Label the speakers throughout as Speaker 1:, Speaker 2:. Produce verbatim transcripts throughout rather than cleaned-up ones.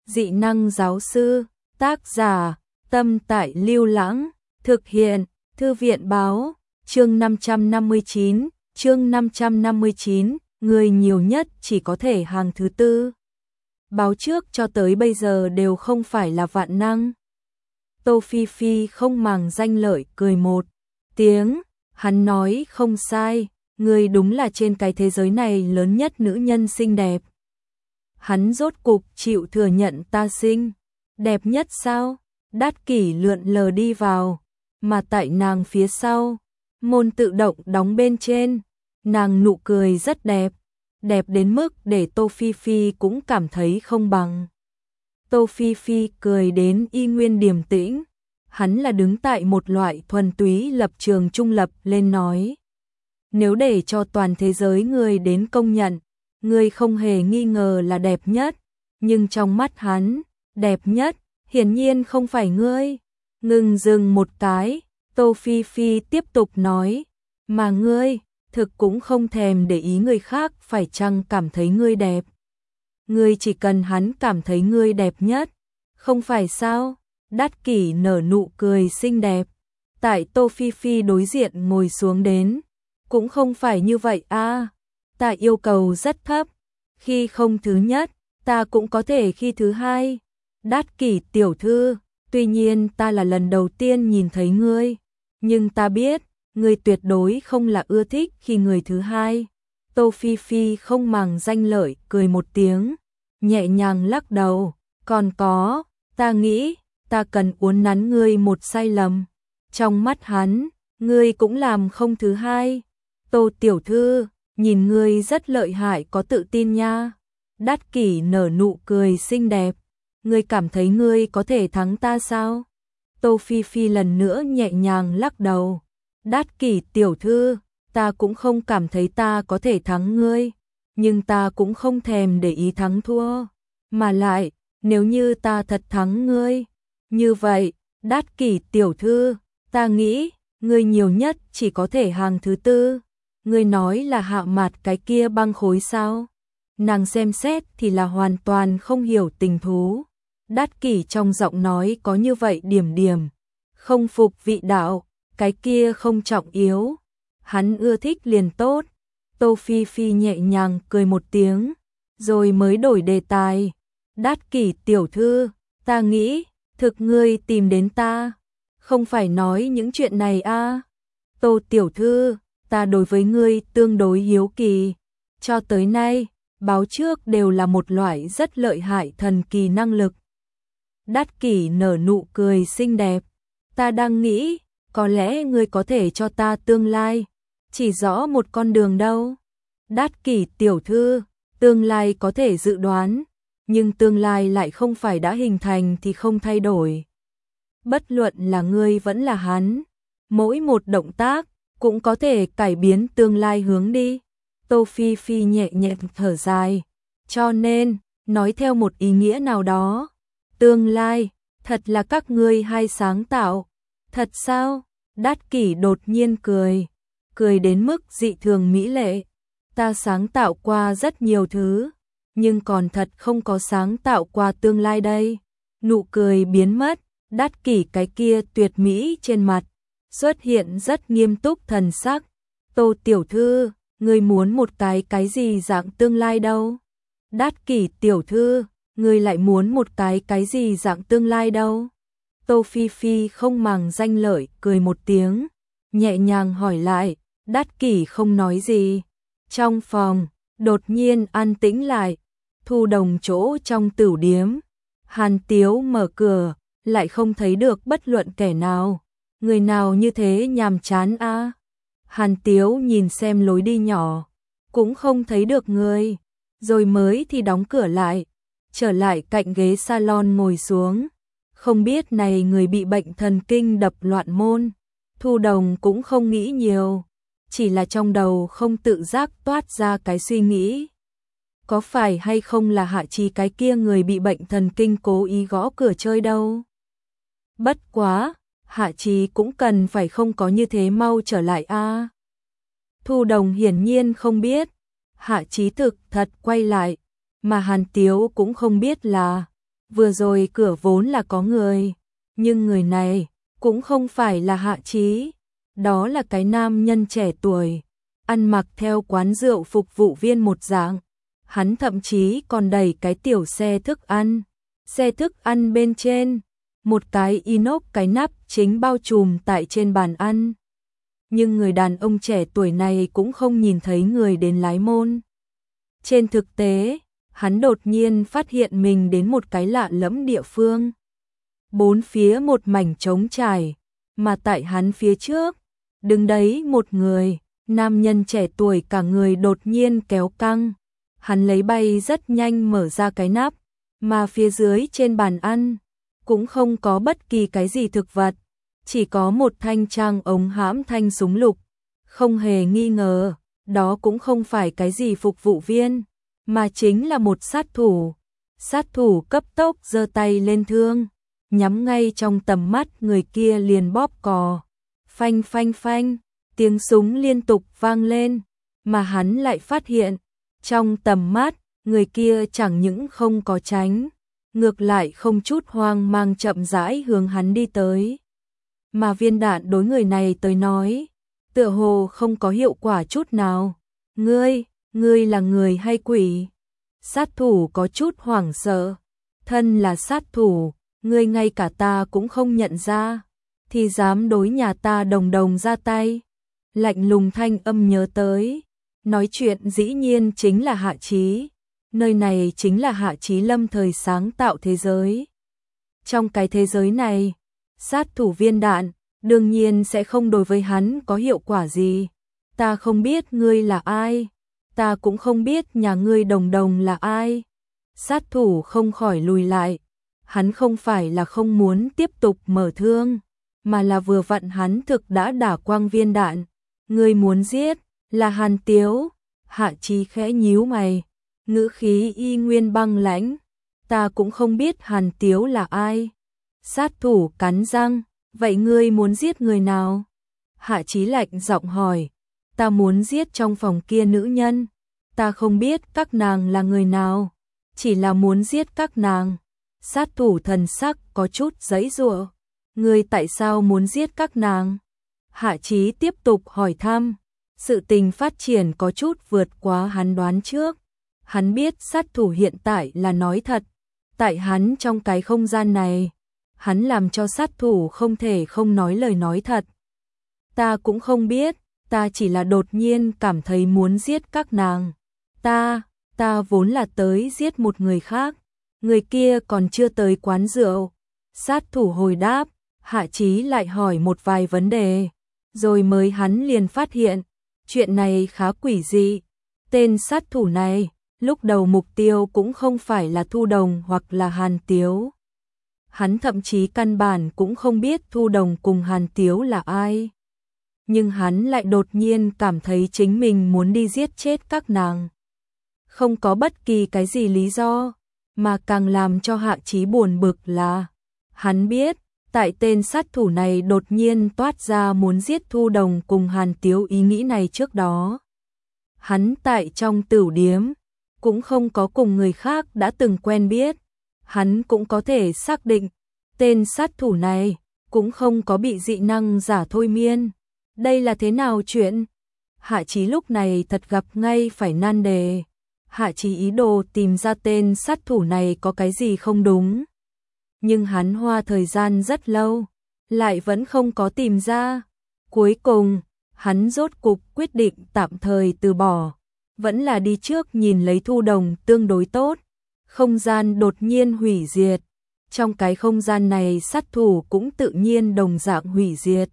Speaker 1: dị năng giáo sư, tác giả, Tâm Tại Lưu Lãng, thực hiện, Thư viện báo, chương năm trăm năm mươi chín, chương năm trăm năm mươi chín, người nhiều nhất chỉ có thể hàng thứ tư. Báo trước cho tới bây giờ đều không phải là vạn năng. Tô Phi Phi không màng danh lợi cười một tiếng, hắn nói không sai, người đúng là trên cái thế giới này lớn nhất nữ nhân xinh đẹp. Hắn rốt cục chịu thừa nhận ta xinh đẹp nhất sao? Đát Kỷ lượn lờ đi vào, mà tại nàng phía sau, môn tự động đóng bên trên, nàng nụ cười rất đẹp, đẹp đến mức để Tô Phi Phi cũng cảm thấy không bằng. Tô Phi Phi cười đến y nguyên điềm tĩnh, hắn là đứng tại một loại thuần túy lập trường trung lập lên nói. Nếu để cho toàn thế giới người đến công nhận, người không hề nghi ngờ là đẹp nhất, nhưng trong mắt hắn, đẹp nhất, hiển nhiên không phải ngươi. Ngừng dừng một cái, Tô Phi Phi tiếp tục nói, mà ngươi, thực cũng không thèm để ý người khác phải chăng cảm thấy ngươi đẹp. Ngươi chỉ cần hắn cảm thấy ngươi đẹp nhất, không phải sao? Đát Kỷ nở nụ cười xinh đẹp, tại Tô Phi Phi đối diện ngồi xuống đến, cũng không phải như vậy a, ta yêu cầu rất thấp, khi không thứ nhất, ta cũng có thể khi thứ hai. Đát Kỷ tiểu thư, tuy nhiên ta là lần đầu tiên nhìn thấy ngươi, nhưng ta biết, ngươi tuyệt đối không là ưa thích khi người thứ hai. Tô Phi Phi không màng danh lợi cười một tiếng, nhẹ nhàng lắc đầu, còn có, ta nghĩ, ta cần uốn nắn ngươi một sai lầm. Trong mắt hắn, ngươi cũng làm không thứ hai. Tô tiểu thư, nhìn ngươi rất lợi hại có tự tin nha. Đát Kỷ nở nụ cười xinh đẹp, ngươi cảm thấy ngươi có thể thắng ta sao? Tô Phi Phi lần nữa nhẹ nhàng lắc đầu. Đát Kỷ tiểu thư, ta cũng không cảm thấy ta có thể thắng ngươi, nhưng ta cũng không thèm để ý thắng thua. Mà lại, nếu như ta thật thắng ngươi, như vậy, Đát Kỷ tiểu thư, ta nghĩ, ngươi nhiều nhất chỉ có thể hàng thứ tư. Ngươi nói là hạ mặt cái kia băng khối sao? Nàng xem xét thì là hoàn toàn không hiểu tình thú. Đát Kỷ trong giọng nói có như vậy điểm điểm, không phục vị đạo, cái kia không trọng yếu, hắn ưa thích liền tốt. Tô Phi Phi nhẹ nhàng cười một tiếng, rồi mới đổi đề tài. Đát Kỷ tiểu thư, ta nghĩ, thực ngươi tìm đến ta, không phải nói những chuyện này a. À? Tô tiểu thư, ta đối với ngươi tương đối hiếu kỳ, cho tới nay, báo trước đều là một loại rất lợi hại thần kỳ năng lực. Đát Kỷ nở nụ cười xinh đẹp, ta đang nghĩ, có lẽ ngươi có thể cho ta tương lai, chỉ rõ một con đường đâu. Đát Kỷ tiểu thư, tương lai có thể dự đoán, nhưng tương lai lại không phải đã hình thành thì không thay đổi. Bất luận là ngươi vẫn là hắn, mỗi một động tác cũng có thể cải biến tương lai hướng đi. Tô Phi Phi nhẹ nhẹ thở dài, cho nên, nói theo một ý nghĩa nào đó, tương lai, thật là các ngươi hai sáng tạo. Thật sao? Đát Kỷ đột nhiên cười, cười đến mức dị thường mỹ lệ. Ta sáng tạo qua rất nhiều thứ, nhưng còn thật không có sáng tạo qua tương lai đây. Nụ cười biến mất, Đát Kỷ cái kia tuyệt mỹ trên mặt, xuất hiện rất nghiêm túc thần sắc. Tô tiểu thư, ngươi muốn một cái cái gì dạng tương lai đâu? Đát Kỷ tiểu thư, ngươi lại muốn một cái cái gì dạng tương lai đâu? Tô Phi Phi không màng danh lợi cười một tiếng, nhẹ nhàng hỏi lại. Đát Kỷ không nói gì. Trong phòng, đột nhiên an tĩnh lại. Thu Đồng chỗ trong tửu điếm, Hàn Tiếu mở cửa, lại không thấy được bất luận kẻ nào. Người nào như thế nhàm chán a? À? Hàn Tiếu nhìn xem lối đi nhỏ, cũng không thấy được người, rồi mới thì đóng cửa lại, trở lại cạnh ghế salon ngồi xuống. Không biết này người bị bệnh thần kinh đập loạn môn. Thu Đồng cũng không nghĩ nhiều, chỉ là trong đầu không tự giác toát ra cái suy nghĩ. Có phải hay không là Hạ Trì cái kia người bị bệnh thần kinh cố ý gõ cửa chơi đâu? Bất quá, Hạ Trì cũng cần phải không có như thế mau trở lại a. À? Thu Đồng hiển nhiên không biết, Hạ Trì thực thật quay lại, mà Hàn Tiếu cũng không biết là vừa rồi cửa vốn là có người, nhưng người này cũng không phải là Hạ Chí, đó là cái nam nhân trẻ tuổi, ăn mặc theo quán rượu phục vụ viên một dạng, hắn thậm chí còn đẩy cái tiểu xe thức ăn, xe thức ăn bên trên, một cái inox cái nắp chính bao trùm tại trên bàn ăn. Nhưng người đàn ông trẻ tuổi này cũng không nhìn thấy người đến lái môn. Trên thực tế, hắn đột nhiên phát hiện mình đến một cái lạ lẫm địa phương. Bốn phía một mảnh trống trải, mà tại hắn phía trước, đứng đấy một người, nam nhân trẻ tuổi cả người đột nhiên kéo căng. Hắn lấy bay rất nhanh mở ra cái nắp, mà phía dưới trên bàn ăn, cũng không có bất kỳ cái gì thực vật, chỉ có một thanh trang ống hãm thanh súng lục. Không hề nghi ngờ, đó cũng không phải cái gì phục vụ viên, mà chính là một sát thủ. Sát thủ cấp tốc giơ tay lên thương, nhắm ngay trong tầm mắt người kia liền bóp cò. Phanh phanh phanh, tiếng súng liên tục vang lên, mà hắn lại phát hiện, trong tầm mắt, người kia chẳng những không có tránh, ngược lại không chút hoang mang chậm rãi hướng hắn đi tới. Mà viên đạn đối người này tới nói, tựa hồ không có hiệu quả chút nào. Ngươi, ngươi là người hay quỷ? Sát thủ có chút hoảng sợ. Thân là sát thủ, ngươi ngay cả ta cũng không nhận ra, thì dám đối nhà ta đồng đồng ra tay. Lạnh lùng thanh âm nhớ tới. Nói chuyện dĩ nhiên chính là Hạ Chí. Nơi này chính là Hạ Chí lâm thời sáng tạo thế giới. Trong cái thế giới này, sát thủ viên đạn, đương nhiên sẽ không đối với hắn có hiệu quả gì. Ta không biết ngươi là ai, ta cũng không biết nhà ngươi đồng đồng là ai. Sát thủ không khỏi lùi lại, hắn không phải là không muốn tiếp tục mở thương, mà là vừa vặn hắn thực đã đả quang viên đạn. Ngươi muốn giết, là Hàn Tiếu. Hạ Chí khẽ nhíu mày, ngữ khí y nguyên băng lãnh. Ta cũng không biết Hàn Tiếu là ai. Sát thủ cắn răng, vậy ngươi muốn giết người nào? Hạ Chí lạnh giọng hỏi. Ta muốn giết trong phòng kia nữ nhân. Ta không biết các nàng là người nào, chỉ là muốn giết các nàng. Sát thủ thần sắc có chút giãy giụa. Ngươi tại sao muốn giết các nàng? Hạ Chí tiếp tục hỏi thăm. Sự tình phát triển có chút vượt quá hắn đoán trước. Hắn biết sát thủ hiện tại là nói thật. Tại hắn trong cái không gian này, hắn làm cho sát thủ không thể không nói lời nói thật. Ta cũng không biết, ta chỉ là đột nhiên cảm thấy muốn giết các nàng. Ta, ta vốn là tới giết một người khác. Người kia còn chưa tới quán rượu. Sát thủ hồi đáp, Hạ Chí lại hỏi một vài vấn đề. Rồi mới hắn liền phát hiện, chuyện này khá quỷ dị. Tên sát thủ này, lúc đầu mục tiêu cũng không phải là Thu Đồng hoặc là Hàn Tiếu. Hắn thậm chí căn bản cũng không biết Thu Đồng cùng Hàn Tiếu là ai. Nhưng hắn lại đột nhiên cảm thấy chính mình muốn đi giết chết các nàng. Không có bất kỳ cái gì lý do, mà càng làm cho Hạ Chí buồn bực là hắn biết, tại tên sát thủ này đột nhiên toát ra muốn giết Thu Đồng cùng Hàn Tiếu ý nghĩ này trước đó. Hắn tại trong tửu điếm, cũng không có cùng người khác đã từng quen biết. Hắn cũng có thể xác định, tên sát thủ này cũng không có bị dị năng giả thôi miên. Đây là thế nào chuyện? Hạ Chí lúc này thật gặp ngay phải nan đề. Hạ Chí ý đồ tìm ra tên sát thủ này có cái gì không đúng. Nhưng hắn hoa thời gian rất lâu, lại vẫn không có tìm ra. Cuối cùng, hắn rốt cục quyết định tạm thời từ bỏ. Vẫn là đi trước nhìn lấy Thu Đồng tương đối tốt. Không gian đột nhiên hủy diệt. Trong cái không gian này sát thủ cũng tự nhiên đồng dạng hủy diệt.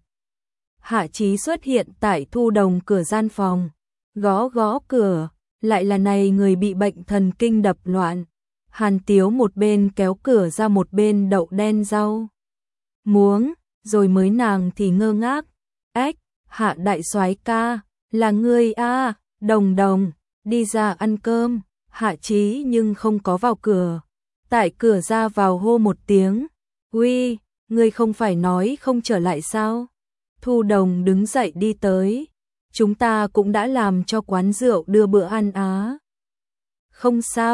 Speaker 1: Hạ Chí xuất hiện tại Thu Đồng cửa gian phòng. Gõ gõ cửa, lại là này người bị bệnh thần kinh đập loạn. Hàn Tiếu một bên kéo cửa ra một bên đậu đen rau muống, rồi mới nàng thì ngơ ngác. Ếch, Hạ đại soái ca, là ngươi a? Đồng Đồng, đi ra ăn cơm. Hạ Chí nhưng không có vào cửa. Tại cửa ra vào hô một tiếng. Uy, ngươi không phải nói không trở lại sao? Thu Đồng đứng dậy đi tới. Chúng ta cũng đã làm cho quán rượu đưa bữa ăn á. Không sao,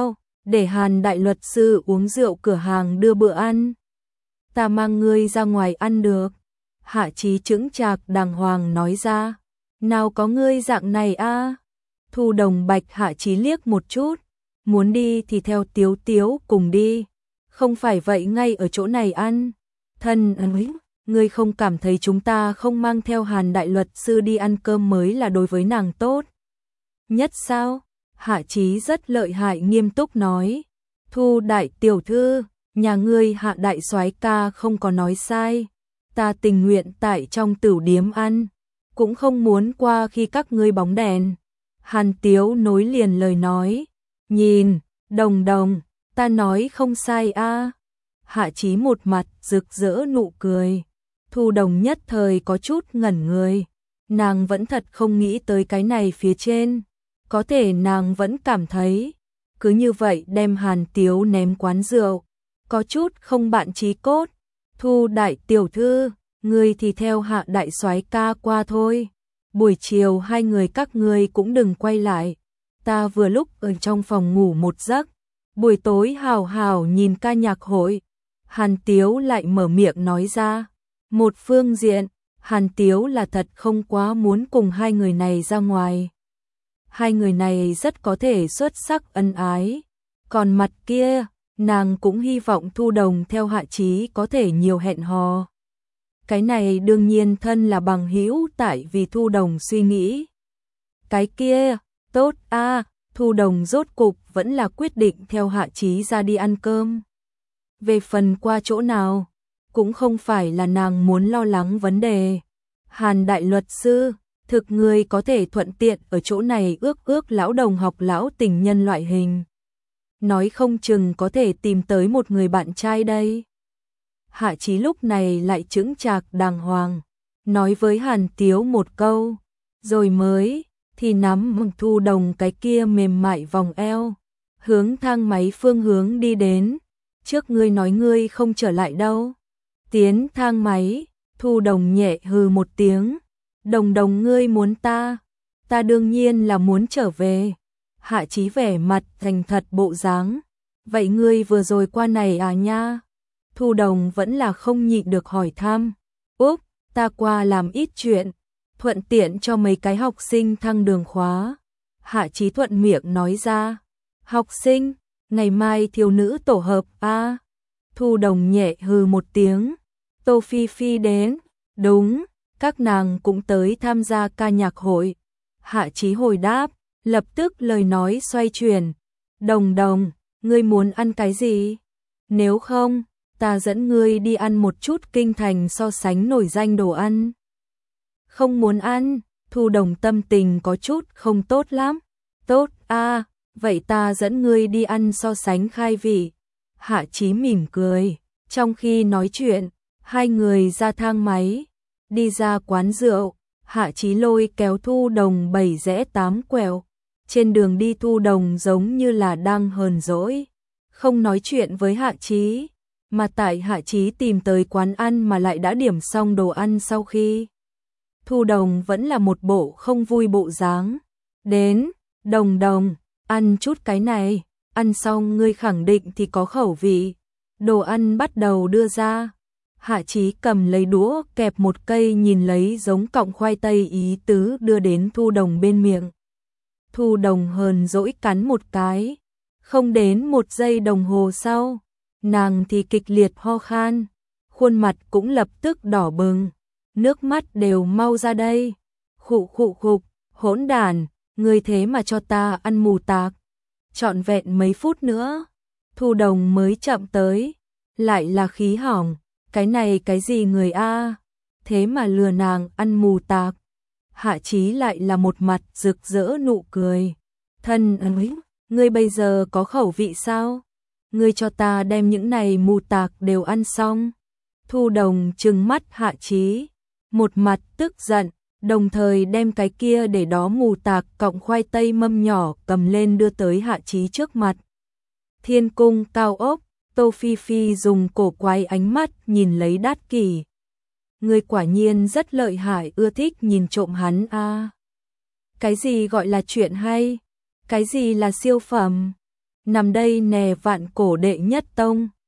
Speaker 1: để Hàn đại luật sư uống rượu cửa hàng đưa bữa ăn. Ta mang ngươi ra ngoài ăn được. Hạ Chí chững chạc đàng hoàng nói ra. Nào có ngươi dạng này a. Thu Đồng bạch Hạ Chí liếc một chút. Muốn đi thì theo Tiếu Tiếu cùng đi. Không phải vậy ngay ở chỗ này ăn. Thân ơi, ngươi không cảm thấy chúng ta không mang theo Hàn đại luật sư đi ăn cơm mới là đối với nàng tốt nhất sao? Hạ Chí rất lợi hại nghiêm túc nói. Thu đại tiểu thư, nhà ngươi Hạ đại soái ca không có nói sai. Ta tình nguyện tại trong tửu điếm ăn, cũng không muốn qua khi các ngươi bóng đèn. Hàn Tiếu nối liền lời nói. Nhìn, Đồng Đồng, ta nói không sai a. Hạ Chí một mặt rực rỡ nụ cười. Thu Đồng nhất thời có chút ngẩn người. Nàng vẫn thật không nghĩ tới cái này phía trên. Có thể nàng vẫn cảm thấy, cứ như vậy đem Hàn Tiếu ném quán rượu, có chút không bạn chí cốt. Thu đại tiểu thư, ngươi thì theo Hạ đại soái ca qua thôi. Buổi chiều hai người các ngươi cũng đừng quay lại. Ta vừa lúc ở trong phòng ngủ một giấc, buổi tối hào hào nhìn ca nhạc hội. Hàn Tiếu lại mở miệng nói ra. Một phương diện, Hàn Tiếu là thật không quá muốn cùng hai người này ra ngoài. Hai người này rất có thể xuất sắc ân ái. Còn mặt kia, nàng cũng hy vọng Thu Đồng theo Hạ Chí có thể nhiều hẹn hò. Cái này đương nhiên thân là bằng hữu tại vì Thu Đồng suy nghĩ. Cái kia, tốt a, Thu Đồng rốt cục vẫn là quyết định theo Hạ Chí ra đi ăn cơm. Về phần qua chỗ nào, cũng không phải là nàng muốn lo lắng vấn đề. Hàn đại luật sư, thực người có thể thuận tiện ở chỗ này ước ước lão đồng học lão tình nhân loại hình. Nói không chừng có thể tìm tới một người bạn trai đây. Hạ Chí lúc này lại chững chạc đàng hoàng, nói với Hàn Tiếu một câu, rồi mới thì nắm Thu Đồng cái kia mềm mại vòng eo, hướng thang máy phương hướng đi đến. Trước ngươi nói ngươi không trở lại đâu. Tiến thang máy, Thu Đồng nhẹ hừ một tiếng. Đồng Đồng ngươi muốn ta, ta đương nhiên là muốn trở về. Hạ Chí vẻ mặt thành thật bộ dáng. Vậy ngươi vừa rồi qua này à nha? Thu Đồng vẫn là không nhịn được hỏi thăm. Úp, ta qua làm ít chuyện, thuận tiện cho mấy cái học sinh thăng đường khóa. Hạ Chí thuận miệng nói ra. Học sinh, ngày mai thiếu nữ tổ hợp a. À? Thu Đồng nhẹ hừ một tiếng. Tô Phi Phi đến. Đúng, các nàng cũng tới tham gia ca nhạc hội. Hạ Chí hồi đáp, lập tức lời nói xoay chuyển. Đồng Đồng, ngươi muốn ăn cái gì? Nếu không, ta dẫn ngươi đi ăn một chút kinh thành so sánh nổi danh đồ ăn. Không muốn ăn, Thu Đồng tâm tình có chút không tốt lắm. Tốt a, à, vậy ta dẫn ngươi đi ăn so sánh khai vị. Hạ Chí mỉm cười, trong khi nói chuyện, hai người ra thang máy, đi ra quán rượu. Hạ Chí lôi kéo Thu Đồng bảy rẽ tám quẹo. Trên đường đi Thu Đồng giống như là đang hờn dỗi, không nói chuyện với Hạ Chí, mà tại Hạ Chí tìm tới quán ăn mà lại đã điểm xong đồ ăn sau khi. Thu Đồng vẫn là một bộ không vui bộ dáng. Đến, Đồng Đồng, ăn chút cái này, ăn xong ngươi khẳng định thì có khẩu vị. Đồ ăn bắt đầu đưa ra. Hạ Chí cầm lấy đũa kẹp một cây nhìn lấy giống cọng khoai tây ý tứ đưa đến Thu Đồng bên miệng. Thu Đồng hờn dỗi cắn một cái. Không đến một giây đồng hồ sau, nàng thì kịch liệt ho khan, khuôn mặt cũng lập tức đỏ bừng, nước mắt đều mau ra đây. Khụ khụ khục, hỗn đản, ngươi thế mà cho ta ăn mù tạc. Trọn vẹn mấy phút nữa, Thu Đồng mới chậm tới, lại là khí hỏng, cái này cái gì người a, thế mà lừa nàng ăn mù tạc. Hạ Chí lại là một mặt rực rỡ nụ cười. Thân ơi, ngươi bây giờ có khẩu vị sao? Ngươi cho ta đem những này mù tạc đều ăn xong. Thu Đồng trừng mắt Hạ Chí, một mặt tức giận, đồng thời đem cái kia để đó mù tạc cọng khoai tây mâm nhỏ cầm lên đưa tới Hạ Chí trước mặt. Thiên cung cao ốc, Tô Phi Phi dùng cổ quái ánh mắt nhìn lấy Đát Kỷ. Ngươi quả nhiên rất lợi hại, ưa thích nhìn trộm hắn a. À. Cái gì gọi là chuyện hay? Cái gì là siêu phẩm? nằm đây nè vạn cổ đệ nhất tông.